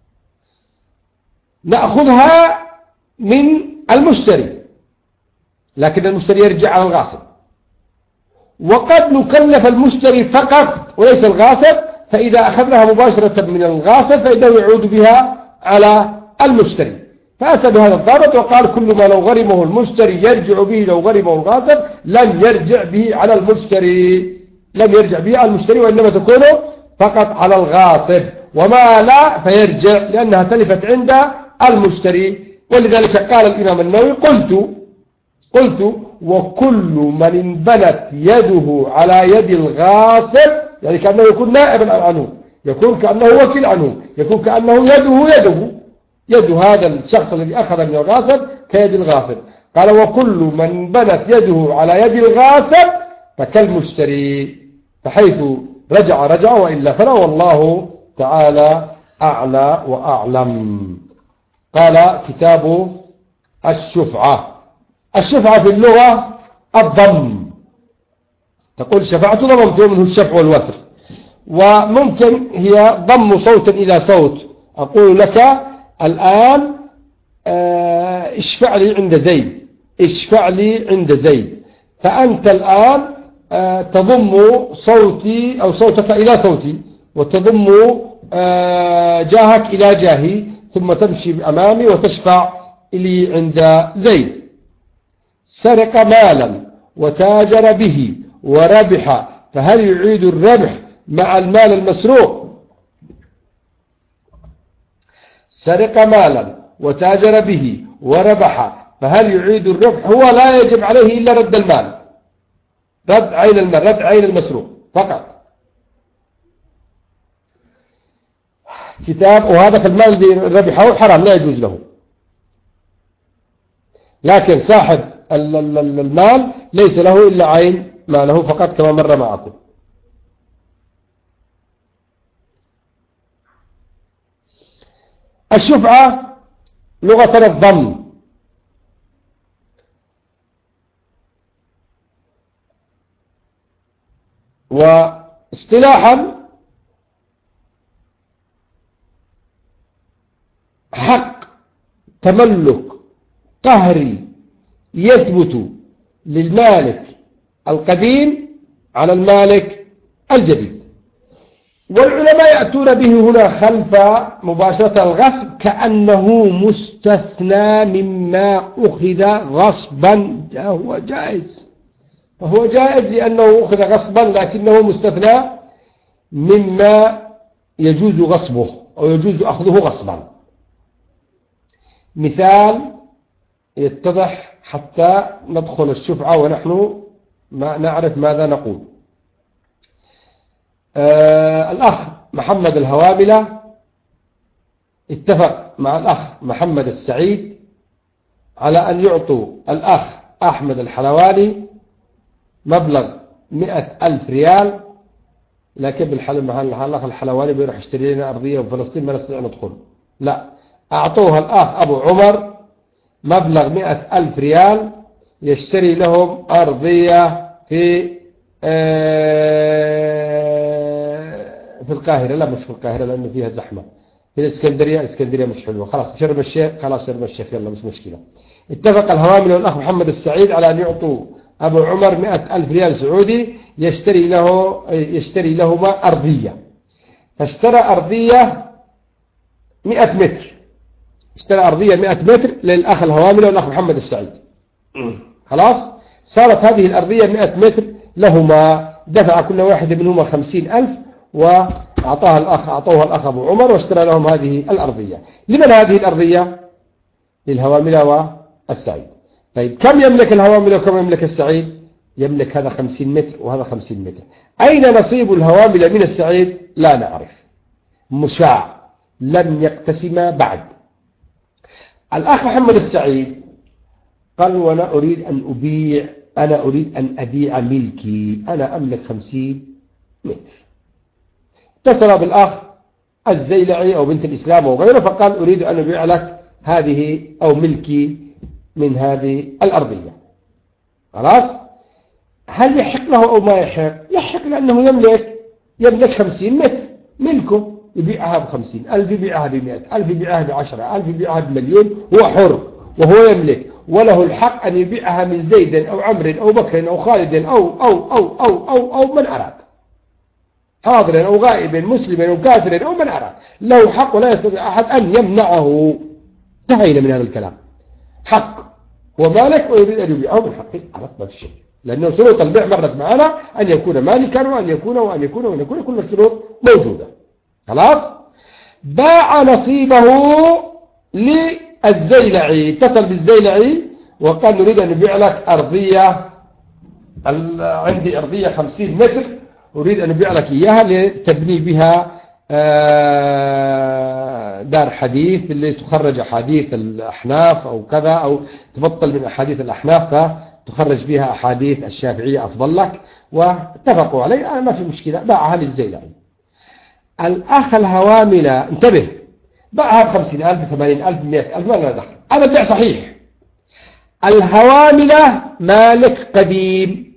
نأخذها من المشتري لكن المشتري يرجع على الغاصب، وقد نكلف المشتري فقط وليس الغاصب، فإذا أخذناها مباشرة من الغاصب فإنه يعود بها على المشتري. فأتى بهذا الضابط وقال كل ما لو غرمه المشتري يرجع به لو غرمه الغاصب لم يرجع به على المشتري، لم يرجع به على المشتري، وإنما تكون فقط على الغاصب. وما لا فيرجع لأنها تلفت عند المشتري. ولذلك قال الإمام النووي قلت وكل من انبنت يده على يد الغاصب، يعني كأنه يكون نائبا عنه، يكون كأنه وكيل عنه، يكون كأنه يد هذا الشخص الذي أخذ من الغاصب كيد الغاصب. قال وكل من بنت يده على يد الغاصب فكالمشتري، فحيث رجع وإلا فلا، والله تعالى أعلى وأعلم. قال كتاب الشفعة. الشفعة في اللغة الضم، تقول شفعت ضممت منه الشفع والوتر، وممكن هي ضم صوت إلى صوت. أقول لك الآن اشفع لي عند زيد، اشفع لي عند زيد، فأنت الآن تضم صوتي أو صوتك إلى صوتي، وتضم جاهك إلى جاهي، ثم تمشي أمامي وتشفع لي عند زيد. سرق مالا وتاجر به وربح، فهل يعيد الربح مع المال المسروق؟ سرق مالا وتاجر به وربح، فهل يعيد الربح؟ هو لا يجب عليه إلا رد المال، رد عين المال، رد عين المسروق فقط. كتاب وهذا في المال الذي ربحه حرام لا يجوز له، لكن صاحب المال ليس له إلا عين ماله فقط كما مر معكم. الشفعة لغة الضم، واصطلاحا حق تملك قهري يثبت للمالك القديم على المالك الجديد. والعلماء يأتون به هنا خلف مباشرة الغصب كأنه مستثنى مما أخذ غصبا، فهو جائز لأنه أخذ غصبا، لكنه مستثنى مما يجوز غصبه أو يجوز أخذه غصبا. مثال يتضح حتى ندخل الشفعة ونحن ما نعرف ماذا نقول. الأخ محمد الهواملة اتفق مع الأخ محمد السعيد على أن يعطوا الأخ أحمد الحلواني مبلغ 100,000 ريال، لكن الأخ الحلواني بيروح يشتري لنا أرضية وفلسطين ما نستطيع ندخل، لا، أعطوها الأخ أبو عمر مبلغ 100,000 ريال يشتري لهم أرضية في القاهرة، لا مش في القاهرة لأنه فيها زحمة، في الإسكندرية مش حلوة، خلاص شرم الشيخ، خلاص شرم الشيخ يلا مش مشكلة. اتفق الهوامل والأخ محمد السعيد على أن يعطوا أبو عمر 100,000 ريال سعودي يشتري لهما أرضية. فاشترى أرضية 100 متر، اشترى أرضية 100 متر للأخ الهوامل والأخ محمد السعيد. خلاص صارت هذه الأرضية 100 متر لهما، دفع كل واحد منهما 50,000 وأعطوها الأخ أبو عمر واشترى لهم هذه الأرضية. لمن هذه الأرضية؟ للهوامل والسعيد. طيب كم يملك الهوامل وكم يملك السعيد؟ يملك هذا 50 متر وهذا 50 متر. أين نصيب الهوامل من السعيد؟ لا نعرف، مشاع، لم يقتسما بعد. الأخ محمد السعيد قال وأنا أريد أن أبيع ملكي، أنا أملك 50 متر. اتصل بالأخ الزيلعي أو بنت الإسلام وغيره فقال أريد أن أبيع لك هذه أو ملكي من هذه الأرضية. خلاص هل يحق له أو ما يحق؟ يحق لأنه يملك 50 متر ملكه، يبيعها ب50,000، يبيعها ب100,000، يبيعها ب10,000، يبيعها ب1,000,000، هو حر وهو يملك، وله الحق أن يبيعها من زيد أو عمرو أو بكر أو خالد أو من أراد، حاضر أو غائب، مسلم أو كافر أو من أراد، له حق ولا يستطيع أحد أن يمنعه. انتهينا من هذا الكلام. حق ومالك ويريد أن يبيعه من حقه، خلاص ما في شيء، لأنه شروط البيع مرت معنا أن يكون مالكا وأن يكون كل الشروط موجودة. خلاص باع نصيبه للزيلعي، اتصل بالزيلعي وقال نريد أن نبيع لك أرضية، عندي أرضية 50 متر أريد أن نبيع لك إياها لتبني بها دار حديث اللي تخرج أحاديث الأحناف أو كذا، أو تبطل من أحاديث الأحناف فتخرج بها أحاديث الشافعية أفضل لك، واتفقوا عليه. أنا ما في مشكلة، باعها للزيلعي. الأخ الهوامل انتبه، باعها ب50,000 ب80,000 ب100,000 ما له دخل، هذا البيع صحيح. الهوامل مالك قديم،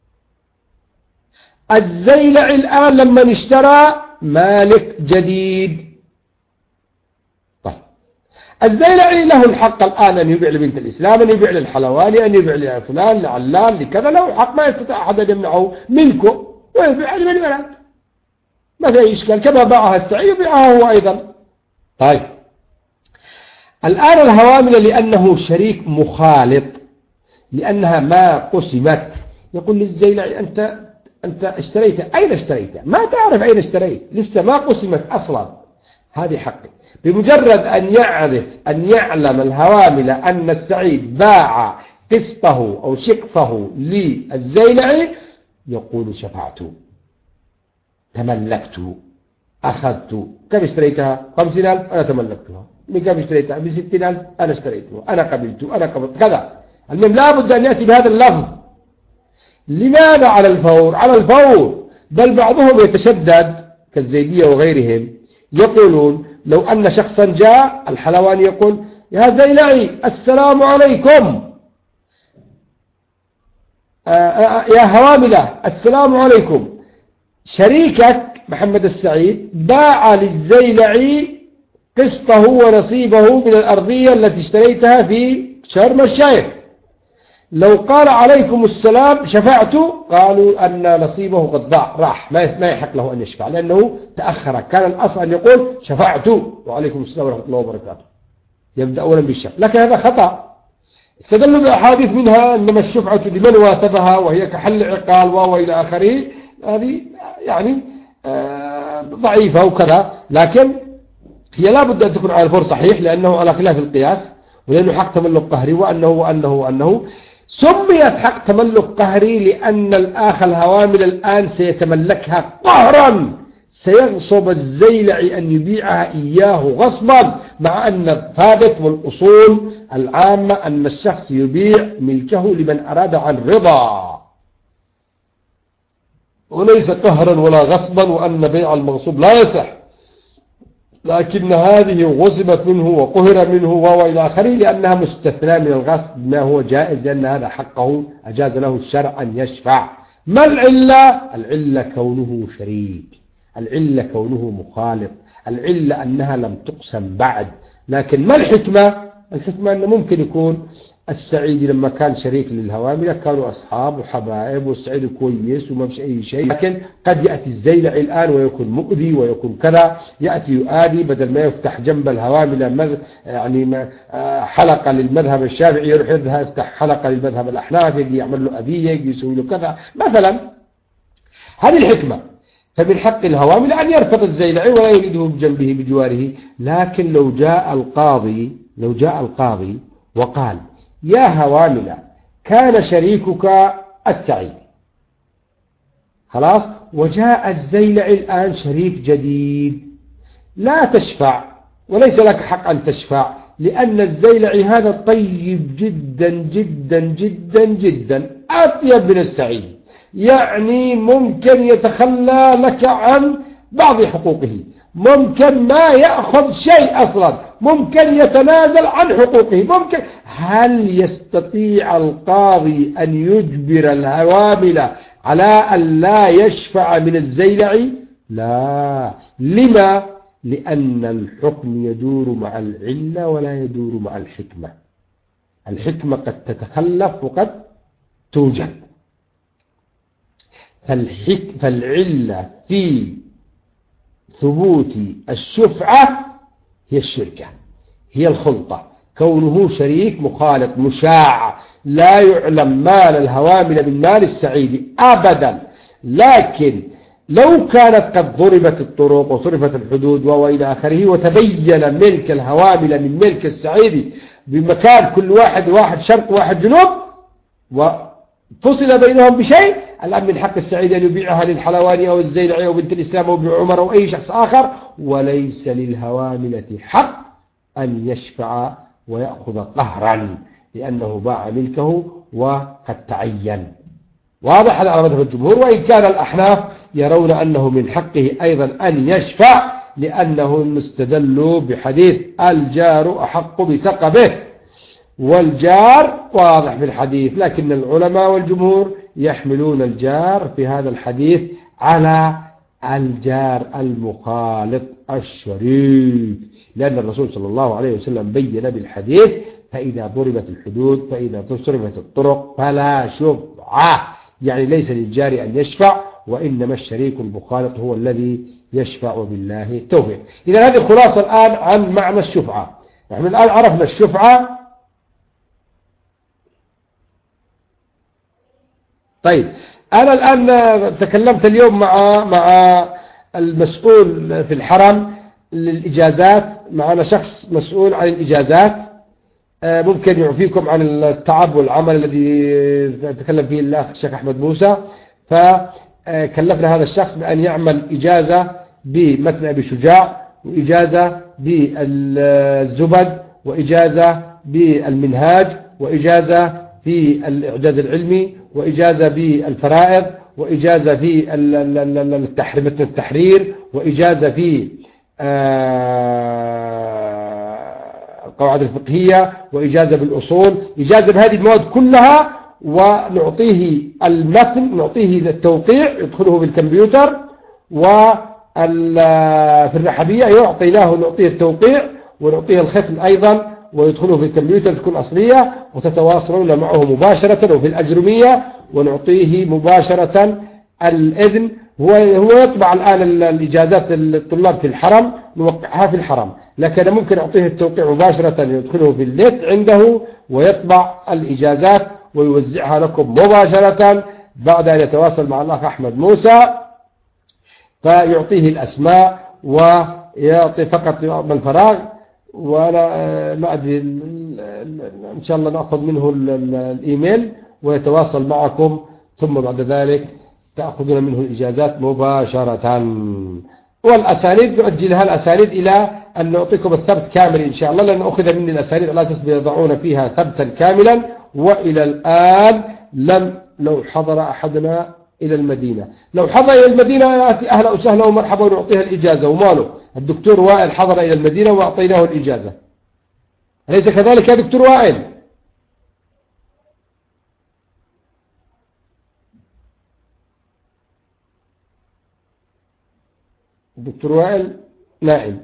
الزيلعي الآن لما اشترى مالك جديد. طيب الزيلعي له الحق الآن أن يبيع لبنت الإسلام، أن يبيع للحلواني، أن يبيع لفلان لعلان لكذا، له حق ما يستطيع أحد أن يمنعه ملكه ويبيع لمن يراد، ما في إشكال، كما باعها السعيد يبيعها هو أيضا. طيب الآن الهوامل لأنه شريك مخالط، لأنها ما قسمت، يقول للزيلعي أنت اشتريت، أين اشتريت؟ ما تعرف أين اشتريت، لسه ما قسمت أصلا، هذه حقي. بمجرد أن يعلم الهوامل أن السعيد باع قسطه أو شقصه للزيلعي يقول شفعت، تملكت، أخذت. كم اشتريتها؟ 50,000 أنا تملكتها. بكم اشتريتها؟ ب60,000 أنا اشتريتها، أنا قبلت كذا. المهم لابد أن يأتي بهذا اللفظ. لماذا على الفور؟ على الفور، بل بعضهم يتشدد كالزيدية وغيرهم يقولون لو أن شخصا جاء الحلواني يقول يا زيلعي السلام عليكم، يا هواملة السلام عليكم، شريكك محمد السعيد باع للزيلعي قسطه ونصيبه من الأرضية التي اشتريتها في شرم الشيخ. لو قال عليكم السلام شفعت، قالوا أن نصيبه قد ضاع راح، ما يحق له أن يشفع لأنه تأخر. كان الأصل أن يقول شفعت وعليكم السلام ورحمة الله وبركاته، يبدأ أولا بالشفع، لكن هذا خطأ. استدلوا بأحاديث منها إنما الشفعة لمن واثبها وهي كحل عقال وإلى آخره، هذه يعني ضعيفة وكذا، لكن هي لا بد أن تكون على الفور صحيح لأنه على خلاف القياس، ولأنه حق تملك قهري، وأنه سميت حق تملك قهري لأن الآخ الهوامل الآن سيتملكها قهرا، سيغصب الزيلعي أن يبيعها إياه غصبا، مع أن الثابت والأصول العامة أن الشخص يبيع ملكه لمن أراد عن رضا وليس قهرا ولا غصبا، وأن بيع المغصوب لا يصح، لكن هذه غصبت منه وقهر منه وإلى آخره لأنها مستثنى من الغصب ما هو جائز، لأن هذا حقه أجاز له الشرع أن يشفع. ما العلة؟ العلة كونه شريك، العلة كونه مخالط، العلة أنها لم تقسم بعد. لكن ما الحكمة؟ الحكمة أنه ممكن يكون السعيد لما كان شريك للهوامل كانوا أصحاب وحبائب والسعيد كويس وما فيش أي شيء، لكن قد يأتي الزيلعي الآن ويكون مؤذي ويكون كذا، يأتي يؤذي بدل ما يفتح جنب الهوامل يعني حلقة للمذهب الشافعي يروح يفتح حلقة للمذهب الأحناف، يجي يعمل له أذية، يجي يسوي له كذا مثلا. هذه الحكمة. فمن حق الهوامل أن يرفض الزيلعي ولا يريده بجنبه بجواره. لكن لو جاء القاضي وقال يا هوامل كان شريكك السعيد خلاص، وجاء الزيلعي الآن شريك جديد، لا تشفع وليس لك حق أن تشفع، لأن الزيلعي هذا طيب جدا جدا جدا جدا، أطيب من السعيد، يعني ممكن يتخلى لك عن بعض حقوقه، ممكن ما يأخذ شيء أصلا، ممكن يتنازل عن حقوقه، ممكن. هل يستطيع القاضي أن يجبر الهوامل على أن لا يشفع من الزيلعي؟ لا. لما؟ لأن الحكم يدور مع العلة ولا يدور مع الحكمة. الحكمة قد تتخلف وقد توجد. فالعلة في ثبوت الشفعة هي الشركة، هي الخلطة، كونه شريك مخالط مشاع، لا يعلم مال الهوامل من مال السعيد أبدا. لكن لو كانت قد ضربت الطرق وصرفت الحدود وإلى آخره وتبين ملك الهوامل من ملك السعيد بمكان كل واحد شرق واحد جنوب وفصل بينهم بشيء، الآن من حق السعيد أن يبيعها للحلواني أو الزيلعي أو بنت الإسلام أو ابن عمر أو أي شخص آخر، وليس للهواملة حق أن يشفع ويأخذ قهرا لأنه باع ملكه وقد تعين. واضح هذا على مذهب الجمهور، وإن كان الأحناف يرون أنه من حقه أيضا أن يشفع لأنهم استدلوا بحديث الجار أحق بسقبه، والجار واضح في الحديث، لكن العلماء والجمهور يحملون الجار في هذا الحديث على الجار المخالط الشريك، لأن الرسول صلى الله عليه وسلم بين بالحديث فإذا ضربت الحدود فإذا صرفت الطرق فلا شفعة، يعني ليس للجار أن يشفع، وإنما الشريك المخالط هو الذي يشفع بالله التوفيق. إذا هذه الخلاصة الآن عن معنى الشفعة. نحن الآن عرفنا الشفعة. طيب أنا الآن تكلمت اليوم مع المسؤول في الحرم للإجازات، معنا شخص مسؤول عن الإجازات ممكن يعفيكم عن التعب والعمل الذي تكلم فيه الأخ الشيخ أحمد موسى، فكلفنا هذا الشخص بأن يعمل إجازة بمتن أبي شجاع، وإجازة بالزبد، وإجازة بالمنهاج، وإجازة في الإعجاز العلمي، وإجازة بالفرائض، وإجازة في متن التحرير، وإجازة في القواعد الفقهية، وإجازة بالأصول، إجازة بهذه المواد كلها، ونعطيه المتن، نعطيه التوقيع يدخله بالكمبيوتر. وفي الرحبية نعطيه التوقيع ونعطيه الختم أيضا ويدخله في الكمبيوتر تكون أصلية، وتتواصلون معه مباشرة. وفي الأجرمية ونعطيه مباشرة الإذن. هو يطبع الآن الإجازات الطلاب في الحرم، نوقعها في الحرم، لكن ممكن أعطيه التوقيع مباشرة يدخله في النت عنده ويطبع الإجازات ويوزعها لكم مباشرة بعد أن يتواصل مع الأخ أحمد موسى، فيعطيه الأسماء ويعطي فقط من فراغ. وأنا ما أدري إن شاء الله نأخذ منه الإيميل ويتواصل معكم، ثم بعد ذلك تأخذون منه الإجازات مباشرة. والأسانيد نؤجلها الأسانيد إلى أن نعطيكم الثبت كامل إن شاء الله، لأن أخذ مني الأسانيد على أساس بيضعون فيها ثبتا كاملا. وإلى الآن لو حضر أحدنا إلى المدينة، لو حضر إلى المدينة أهلا وسهلا ومرحبا ونعطيها الإجازة وماله. الدكتور وائل حضر إلى المدينة وأعطيناه الإجازة، أليس كذلك يا دكتور وائل؟ الدكتور وائل نائم،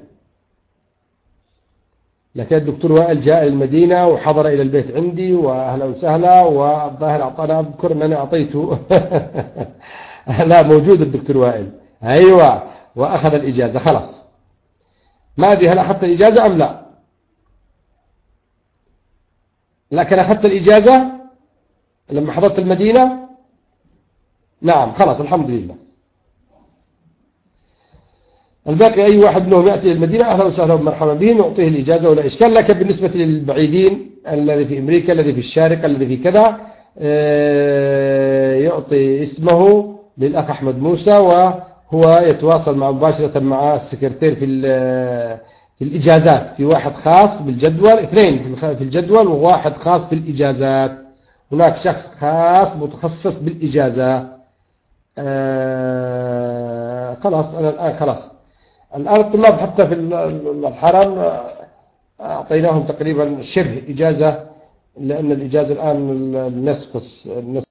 لكن الدكتور وائل جاء المدينة وحضر إلى البيت عندي وأهلا وسهلا، والظاهر أعطانا، أذكر أنني أعطيته لا موجود الدكتور وائل، أيوة، وأخذ الإجازة خلاص. ما أدري هل أخذت الإجازة أم لا، لكن أخذت الإجازة لما حضرت المدينة. نعم خلاص الحمد لله. الباقي أي واحد منهم يأتي للمدينة أهلا وسهلا ومرحبا به، نعطيه الإجازة ولا إشكال. لكن بالنسبة للبعيدين الذي في أمريكا، الذي في الشارقة، الذي في كذا، يعطي اسمه للأخ أحمد موسى، وهو يتواصل مباشرة مع السكرتير في الإجازات. في واحد خاص بالجدول، اثنين في الجدول وواحد خاص في الإجازات. هناك شخص خاص متخصص بالإجازة. خلاص أنا الآن خلاص الآن الطلاب حتى في الحرم أعطيناهم تقريبا شبه إجازة، لأن الإجازة الآن النصف